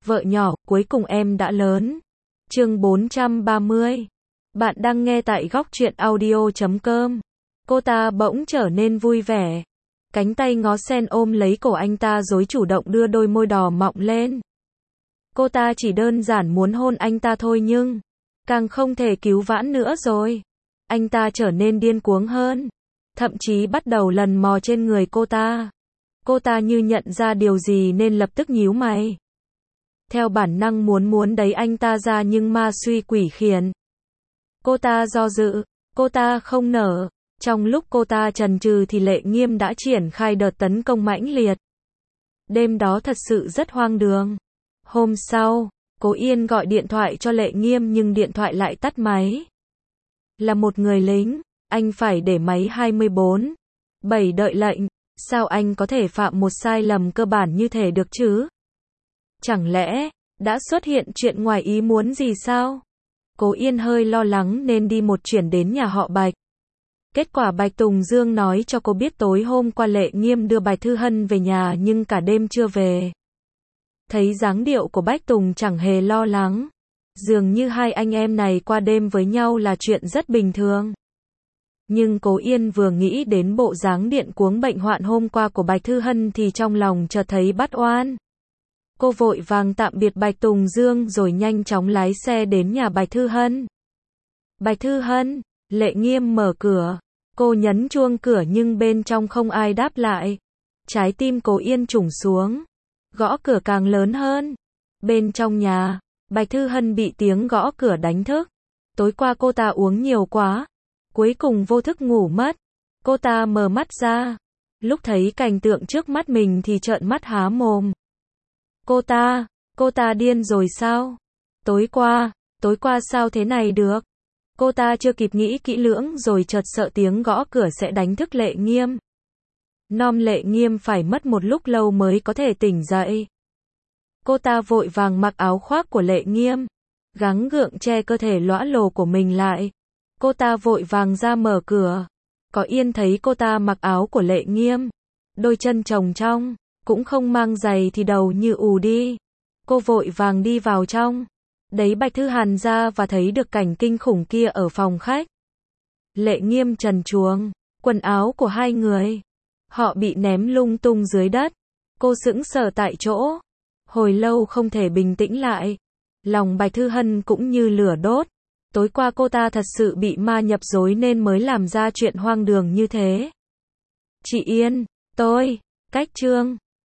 Vợ nhỏ, cuối cùng em đã lớn. Chương 430. Bạn đang nghe tại góc truyện audio.com. Cô ta bỗng trở nên vui vẻ. Cánh tay ngó sen ôm lấy cổ anh ta rồi chủ động đưa đôi môi đỏ mọng lên. Cô ta chỉ đơn giản muốn hôn anh ta thôi nhưng càng không thể cứu vãn nữa rồi. Anh ta trở nên điên cuồng hơn, thậm chí bắt đầu lần mò trên người cô ta. Cô ta như nhận ra điều gì nên lập tức nhíu mày. Theo bản năng muốn đẩy anh ta ra nhưng ma suy quỷ khiến cô ta do dự, cô ta không nở. Trong lúc cô ta chần chừ thì Lệ Nghiêm đã triển khai đợt tấn công mãnh liệt. Đêm đó thật sự rất hoang đường. Hôm sau, Cố Yên gọi điện thoại cho Lệ Nghiêm nhưng điện thoại lại tắt máy. Là một người lính, anh phải để máy 24/7 đợi lệnh. Sao anh có thể phạm một sai lầm cơ bản như thế được chứ? Chẳng lẽ đã xuất hiện chuyện ngoài ý muốn gì sao? Cố Yên hơi lo lắng nên đi một chuyến đến nhà họ Bạch. Kết quả Bạch Tùng Dương nói cho cô biết tối hôm qua Lệ Nghiêm đưa Bạch Thư Hân về nhà nhưng cả đêm chưa về. Thấy dáng điệu của Bạch Tùng chẳng hề lo lắng. Dường như hai anh em này qua đêm với nhau là chuyện rất bình thường. Nhưng Cố Yên vừa nghĩ đến bộ dáng điện cuống bệnh hoạn hôm qua của Bạch Thư Hân thì trong lòng chợt thấy bất oan. Cô vội vàng tạm biệt Bạch Tùng Dương rồi nhanh chóng lái xe đến nhà Bạch Thư Hân. Bạch Thư Hân, Lệ Nghiêm mở cửa. Cô nhấn chuông cửa nhưng bên trong không ai đáp lại. Trái tim Cố Yên trùng xuống. Gõ cửa càng lớn hơn. Bên trong nhà, Bạch Thư Hân bị tiếng gõ cửa đánh thức. Tối qua cô ta uống nhiều quá. Cuối cùng vô thức ngủ mất. Cô ta mở mắt ra. Lúc thấy cảnh tượng trước mắt mình thì trợn mắt há mồm. Cô ta điên rồi sao? Tối qua sao thế này được? Cô ta chưa kịp nghĩ kỹ lưỡng rồi chợt sợ tiếng gõ cửa sẽ đánh thức Lệ Nghiêm. Lệ Nghiêm phải mất một lúc lâu mới có thể tỉnh dậy. Cô ta vội vàng mặc áo khoác của Lệ Nghiêm, gắng gượng che cơ thể lõa lồ của mình lại. Cô ta vội vàng ra mở cửa. Có Yên thấy cô ta mặc áo của Lệ Nghiêm, đôi chân trồng trong, cũng không mang giày thì đầu như ù đi. Cô vội vàng đi vào trong, đẩy Bạch Thư Hàn ra và thấy được cảnh kinh khủng kia ở phòng khách. Lệ Nghiêm trần truồng, quần áo của hai người, họ bị ném lung tung dưới đất. Cô sững sờ tại chỗ, hồi lâu không thể bình tĩnh lại. Lòng Bạch Thư Hân cũng như lửa đốt. Tối qua cô ta thật sự bị ma nhập rối nên mới làm ra chuyện hoang đường như thế. Chị Yên, cách chương